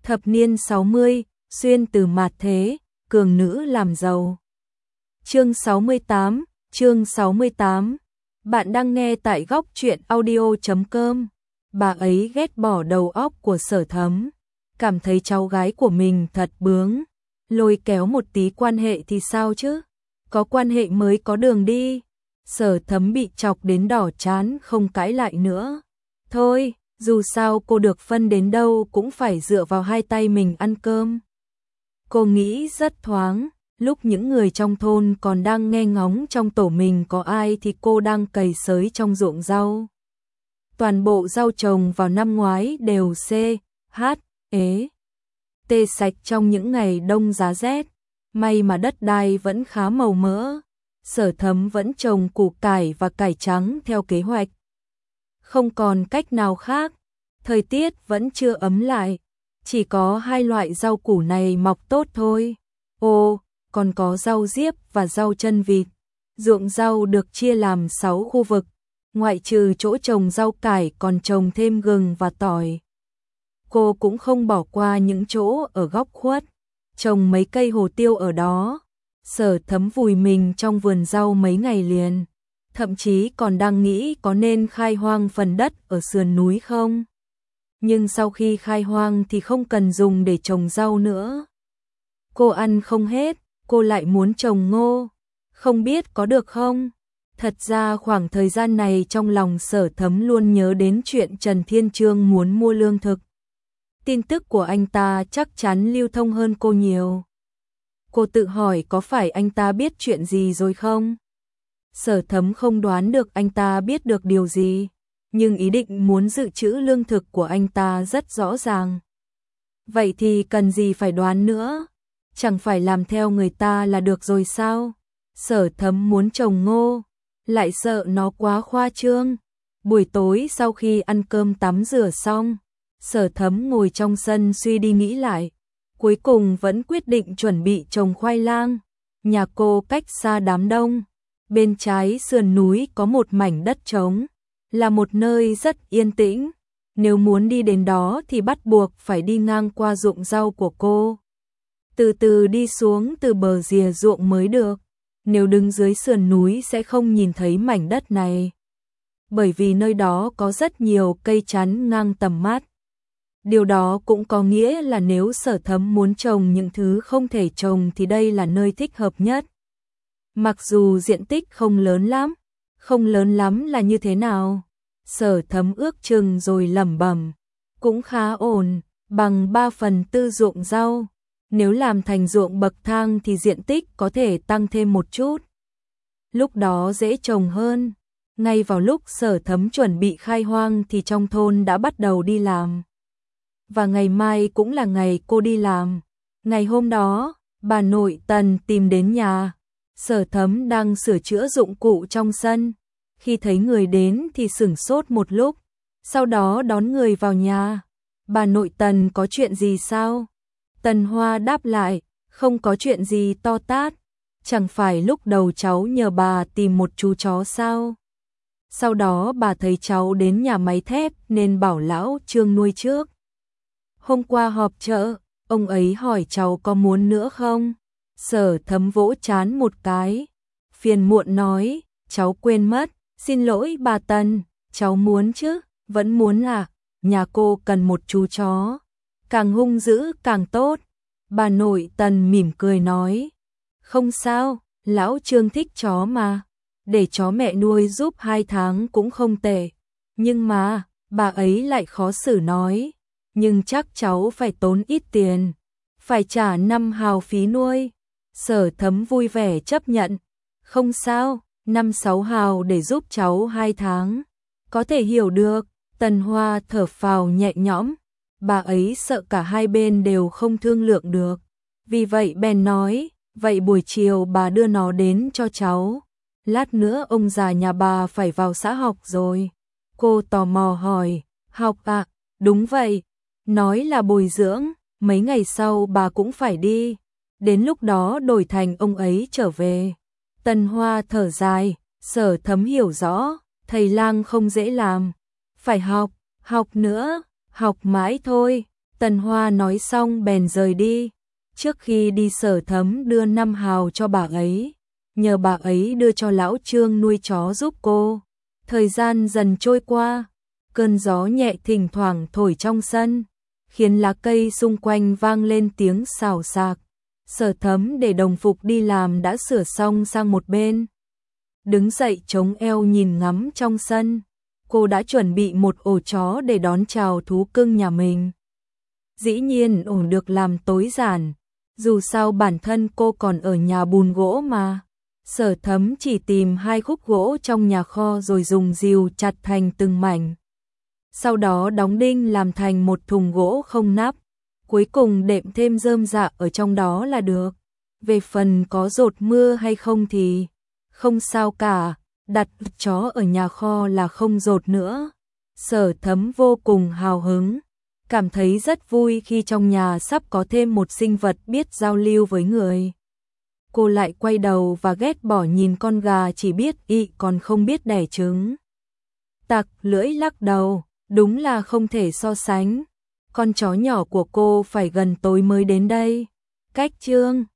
Thập niên 60, xuyên từ mạt thế, cường nữ làm giàu. Chương 68. Bạn đang nghe tại góc truyện audio.com. Bà ấy ghét bỏ đầu óc của Sở Thấm, cảm thấy cháu gái của mình thật bướng, lôi kéo một tí quan hệ thì sao chứ? Có quan hệ mới có đường đi. Sở Thấm bị chọc đến đỏ chán không cãi lại nữa. Thôi, dù sao cô được phân đến đâu cũng phải dựa vào hai tay mình ăn cơm. Cô nghĩ rất thoáng, lúc những người trong thôn còn đang nghe ngóng trong tổ mình có ai thì cô đang cày xới trong ruộng rau. Toàn bộ rau trồng vào năm ngoái đều tê sạch trong những ngày đông giá rét. May mà đất đai vẫn khá màu mỡ. Sở Thấm vẫn trồng củ cải và cải trắng theo kế hoạch. Không còn cách nào khác, thời tiết vẫn chưa ấm lại, chỉ có hai loại rau củ này mọc tốt thôi. Ồ, còn có rau diếp và rau chân vịt. Ruộng rau được chia làm 6 khu vực, ngoại trừ chỗ trồng rau cải còn trồng thêm gừng và tỏi. Cô cũng không bỏ qua những chỗ ở góc khuất, trồng mấy cây hồ tiêu ở đó. Sở Thấm vùi mình trong vườn rau mấy ngày liền, thậm chí còn đang nghĩ có nên khai hoang phần đất ở sườn núi không. Nhưng sau khi khai hoang thì không cần dùng để trồng rau nữa. Cô ăn không hết, cô lại muốn trồng ngô, không biết có được không? Thật ra khoảng thời gian này trong lòng Sở Thấm luôn nhớ đến chuyện Trần Thiên Trương muốn mua lương thực. Tin tức của anh ta chắc chắn lưu thông hơn cô nhiều. Cô tự hỏi có phải anh ta biết chuyện gì rồi không? Sở Thấm không đoán được anh ta biết được điều gì, nhưng ý định muốn dự trữ lương thực của anh ta rất rõ ràng. Vậy thì cần gì phải đoán nữa? Chẳng phải làm theo người ta là được rồi sao? Sở Thấm muốn trồng ngô, lại sợ nó quá khoa trương. Buổi tối sau khi ăn cơm tắm rửa xong, Sở Thấm ngồi trong sân suy đi nghĩ lại, cuối cùng vẫn quyết định chuẩn bị trồng khoai lang. Nhà cô cách xa đám đông, bên trái sườn núi có một mảnh đất trống, là một nơi rất yên tĩnh. Nếu muốn đi đến đó thì bắt buộc phải đi ngang qua ruộng rau của cô, từ từ đi xuống từ bờ rìa ruộng mới được. Nếu đứng dưới sườn núi sẽ không nhìn thấy mảnh đất này, bởi vì nơi đó có rất nhiều cây chắn ngang tầm mắt. Điều đó cũng có nghĩa là nếu Sở Thấm muốn trồng những thứ không thể trồng thì đây là nơi thích hợp nhất. Mặc dù diện tích không lớn lắm là như thế nào? Sở Thấm ước chừng rồi lẩm bẩm, cũng khá ổn, bằng 3/4 ruộng rau. Nếu làm thành ruộng bậc thang thì diện tích có thể tăng thêm một chút, lúc đó dễ trồng hơn. Ngay vào lúc Sở Thấm chuẩn bị khai hoang thì trong thôn đã bắt đầu đi làm. Và ngày mai cũng là ngày cô đi làm. Ngày hôm đó, bà nội Tần tìm đến nhà. Sở Thấm đang sửa chữa dụng cụ trong sân. Khi thấy người đến thì sửng sốt một lúc, sau đó đón người vào nhà. Bà nội Tần có chuyện gì sao? Tần Hoa đáp lại, không có chuyện gì to tát. Chẳng phải lúc đầu cháu nhờ bà tìm một chú chó sao? Sau đó bà thấy cháu đến nhà máy thép nên bảo lão Trương nuôi trước. Hôm qua họp chợ, ông ấy hỏi cháu có muốn nữa không? Sở Thấm vỗ trán một cái, phiền muộn nói, cháu quên mất, xin lỗi bà Tần, cháu muốn chứ, vẫn muốn à? Nhà cô cần một chú chó, càng hung dữ càng tốt. Bà nội Tần mỉm cười nói, không sao, lão Trương thích chó mà, để chó mẹ nuôi giúp 2 tháng cũng không tệ. Nhưng mà, bà ấy lại khó xử nói, nhưng chắc cháu phải tốn ít tiền, phải trả 5 hào phí nuôi. Sở Thấm vui vẻ chấp nhận, không sao, 5-6 hào để giúp cháu 2 tháng, có thể hiểu được. Tần Hoa thở phào nhẹ nhõm, bà ấy sợ cả hai bên đều không thương lượng được, vì vậy bèn nói, vậy buổi chiều bà đưa nó đến cho cháu, lát nữa ông già nhà bà phải vào xã học rồi. Cô tò mò hỏi, học à? Đúng vậy, nói là bồi dưỡng, mấy ngày sau bà cũng phải đi, đến lúc đó đổi thành ông ấy trở về. Tần Hoa thở dài, Sở Thấm hiểu rõ, thầy lang không dễ làm, phải học nữa, học mãi thôi. Tần Hoa nói xong bèn rời đi. Trước khi đi Sở Thấm đưa 5 hào cho bà ấy, nhờ bà ấy đưa cho lão Trương nuôi chó giúp cô. Thời gian dần trôi qua, cơn gió nhẹ thỉnh thoảng thổi trong sân, khiến lá cây xung quanh vang lên tiếng xào xạc. Sở Thấm để đồng phục đi làm đã sửa xong sang một bên. Đứng dậy chống eo nhìn ngắm trong sân, cô đã chuẩn bị một ổ chó để đón chào thú cưng nhà mình. Dĩ nhiên ổ được làm tối giản, dù sao bản thân cô còn ở nhà bùn gỗ mà. Sở Thấm chỉ tìm 2 khúc gỗ trong nhà kho rồi dùng rìu chặt thành từng mảnh. Sau đó đóng đinh làm thành một thùng gỗ không nắp. Cuối cùng đệm thêm rơm rạ ở trong đó là được. Về phần có dột mưa hay không thì không sao cả, đặt chó ở nhà kho là không dột nữa. Sở Thấm vô cùng hào hứng, cảm thấy rất vui khi trong nhà sắp có thêm một sinh vật biết giao lưu với người. Cô lại quay đầu và ghét bỏ nhìn con gà chỉ biết ị còn không biết đẻ trứng. Tặc lưỡi lắc đầu, đúng là không thể so sánh. Con chó nhỏ của cô phải gần tối mới đến đây. Cách Chương